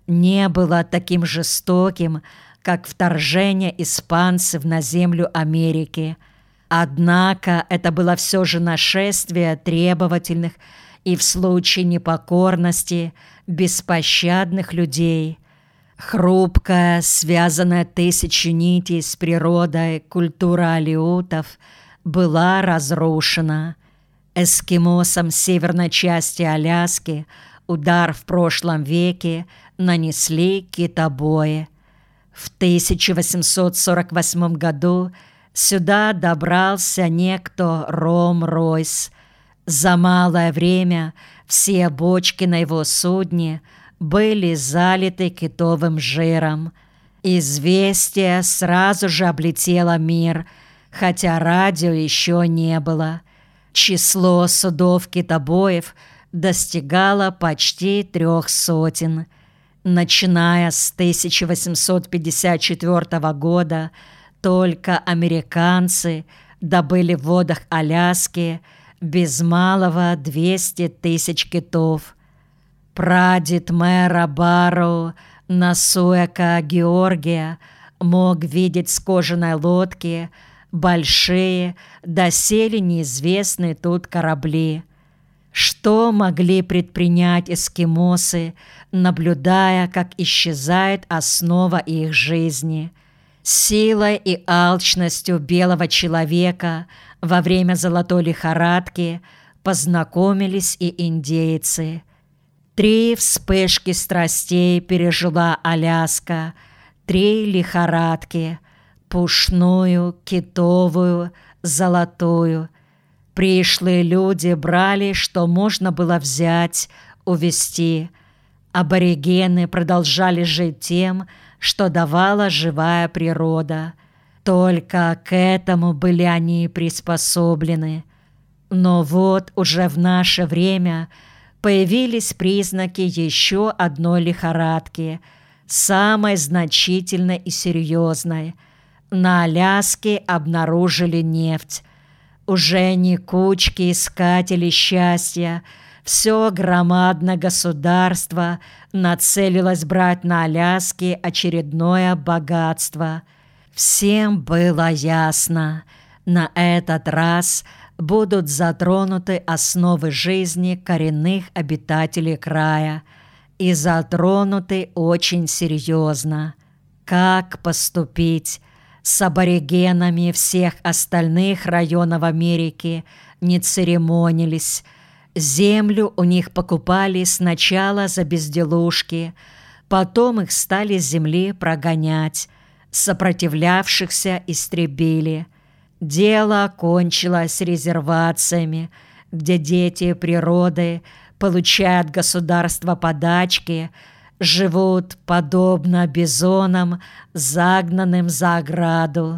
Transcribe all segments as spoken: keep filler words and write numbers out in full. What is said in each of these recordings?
не было таким жестоким, как вторжение испанцев на землю Америки. Однако это было все же нашествие требовательных и в случае непокорности беспощадных людей. Хрупкая, связанная тысячу нитей с природой культура алеутов была разрушена. Эскимосам северной части Аляски удар в прошлом веке нанесли китобои. В тысяча восемьсот сорок восьмом году сюда добрался некто Ром Ройс. За малое время все бочки на его судне были залиты китовым жиром. Известие сразу же облетело мир, хотя радио еще не было. Число судов-китобоев достигало почти трех сотен. Начиная с тысяча восемьсот пятьдесят четвёртого года только американцы добыли в водах Аляски без малого двести тысяч китов. Прадед мэра Барроу Насуэка Георгия мог видеть с кожаной лодки большие, доселе неизвестные тут корабли. Что могли предпринять эскимосы, наблюдая, как исчезает основа их жизни? Силой и алчностью белого человека во время золотой лихорадки познакомились и индейцы. Три вспышки страстей пережила Аляска, три лихорадки – пушную, китовую, золотую. Пришлые люди брали, что можно было взять, увезти. Аборигены продолжали жить тем, что давала живая природа. Только к этому были они приспособлены. Но вот уже в наше время появились признаки еще одной лихорадки, самой значительной и серьезной. На Аляске обнаружили нефть. Уже не кучки искателей счастья, все громадное государство нацелилось брать на Аляске очередное богатство. Всем было ясно, на этот раз будут затронуты основы жизни коренных обитателей края, и затронуты очень серьезно. Как поступить? С аборигенами всех остальных районов Америки не церемонились. Землю у них покупали сначала за безделушки, потом их стали с земли прогонять, сопротивлявшихся истребили. Дело кончилось резервациями, где дети природы получают государство подачки, живут подобно бизонам, загнанным за ограду.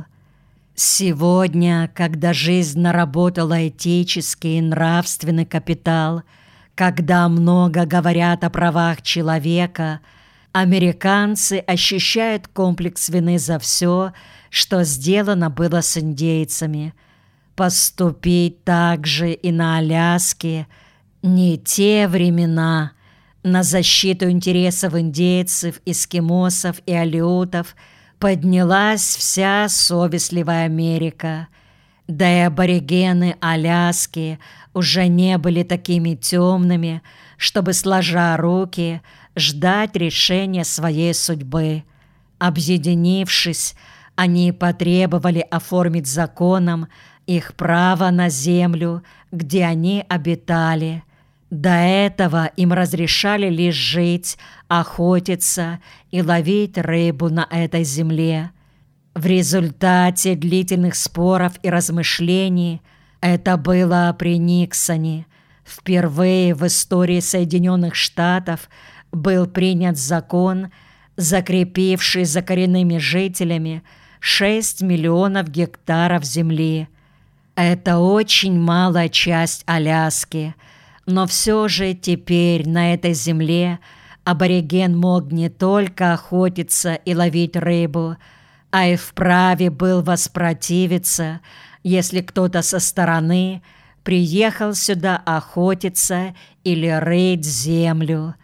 Сегодня, когда жизнь наработала этический и нравственный капитал, когда много говорят о правах человека, американцы ощущают комплекс вины за все, что сделано было с индейцами. Поступить так же и на Аляске не те времена. На защиту интересов индейцев, эскимосов и алеутов поднялась вся совестливая Америка. Да и аборигены Аляски уже не были такими темными, чтобы, сложа руки, ждать решения своей судьбы. Объединившись, они потребовали оформить законом их право на землю, где они обитали. До этого им разрешали лишь жить, охотиться и ловить рыбу на этой земле. В результате длительных споров и размышлений, это было при Никсоне, впервые в истории Соединенных Штатов был принят закон, закрепивший за коренными жителями шесть миллионов гектаров земли. Это очень малая часть Аляски, но все же теперь на этой земле абориген мог не только охотиться и ловить рыбу, а и вправе был воспротивиться, если кто-то со стороны приехал сюда охотиться или рыть землю.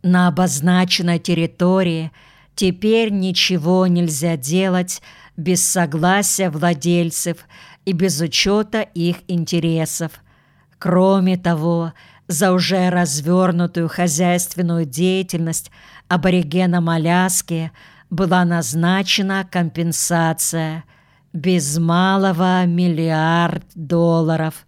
На обозначенной территории теперь ничего нельзя делать без согласия владельцев и без учета их интересов. Кроме того, за уже развернутую хозяйственную деятельность аборигенам Аляски была назначена компенсация без малого миллиард долларов.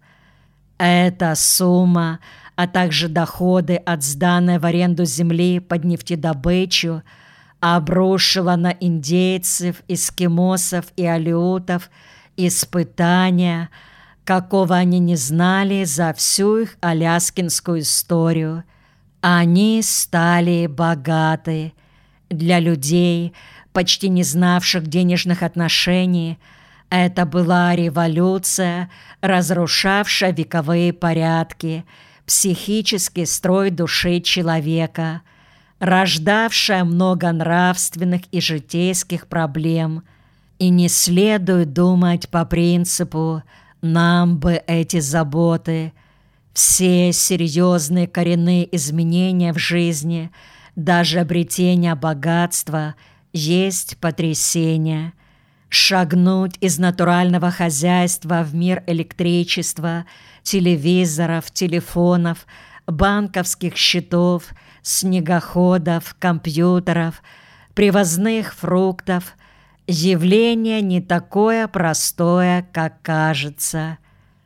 Эта сумма, а также доходы от сданной в аренду земли под нефтедобычу, обрушила на индейцев, эскимосов и алеутов испытания, какого они не знали за всю их аляскинскую историю. Они стали богаты. Для людей, почти не знавших денежных отношений, это была революция, разрушавшая вековые порядки, психический строй души человека, рождавшая много нравственных и житейских проблем. И не следует думать по принципу «нам бы эти заботы». Все серьезные коренные изменения в жизни, даже обретение богатства, есть потрясение. Шагнуть из натурального хозяйства в мир электричества, телевизоров, телефонов, банковских счетов, снегоходов, компьютеров, привозных фруктов – явление не такое простое, как кажется.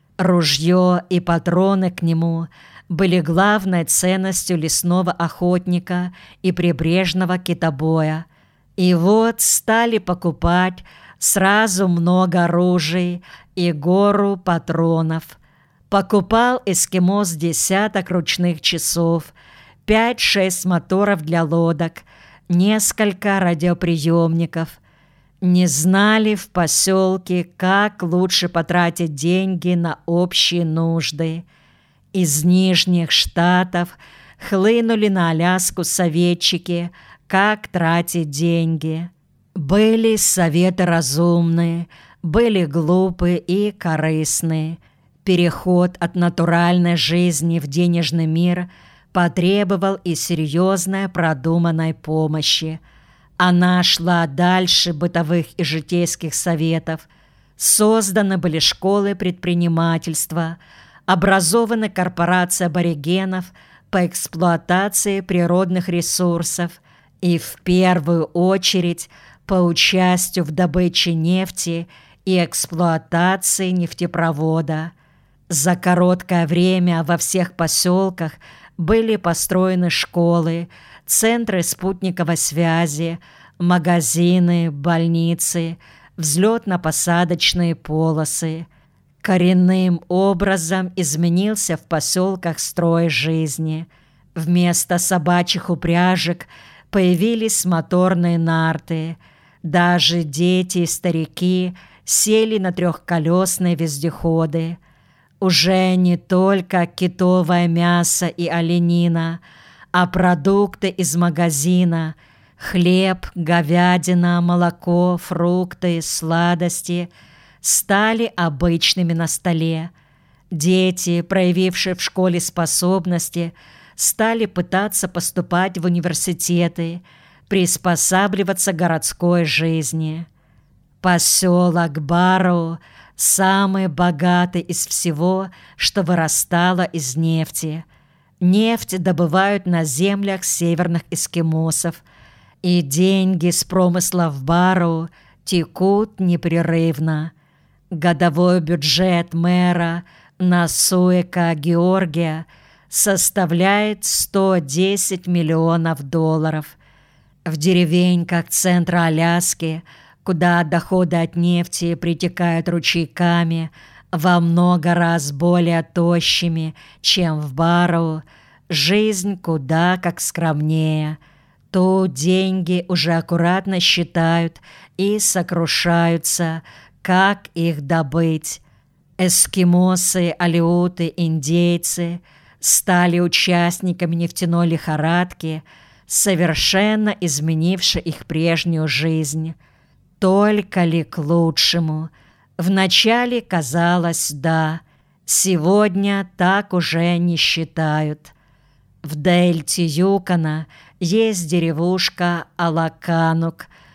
Ружье и патроны к нему были главной ценностью лесного охотника и прибрежного китобоя. И вот стали покупать сразу много ружей и гору патронов. Покупал эскимос десяток ручных часов, пять-шесть моторов для лодок, несколько радиоприемников. Не знали в поселке, как лучше потратить деньги на общие нужды. Из Нижних Штатов хлынули на Аляску советчики, как тратить деньги. Были советы разумные, были глупые и корыстные. Переход от натуральной жизни в денежный мир потребовал и серьезной продуманной помощи. Она шла дальше бытовых и житейских советов. Созданы были школы предпринимательства, образованы корпорации аборигенов по эксплуатации природных ресурсов и в первую очередь по участию в добыче нефти и эксплуатации нефтепровода. За короткое время во всех поселках были построены школы, центры спутниковой связи, магазины, больницы, взлетно-посадочные полосы. Коренным образом изменился в поселках строй жизни. Вместо собачьих упряжек появились моторные нарты. Даже дети и старики сели на трехколесные вездеходы. Уже не только китовое мясо и оленина, а продукты из магазина, хлеб, говядина, молоко, фрукты, сладости стали обычными на столе. Дети, проявившие в школе способности, стали пытаться поступать в университеты, приспосабливаться к городской жизни. Поселок Барроу самый богатый из всего, что вырастало из нефти. Нефть добывают на землях северных эскимосов, и деньги с промыслов Барроу текут непрерывно. Годовой бюджет мэра Насуэка Георгия составляет сто десять миллионов долларов. В деревеньках центра Аляски, куда доходы от нефти притекают ручейками, во много раз более тощими, чем в Барроу, жизнь куда как скромнее. Тут деньги уже аккуратно считают и сокрушаются, как их добыть. Эскимосы, алеуты, индейцы стали участниками нефтяной лихорадки, совершенно изменившей их прежнюю жизнь. Только ли к лучшему? Вначале казалось, да, сегодня так уже не считают. В дельте Юкона есть деревушка Алаканук,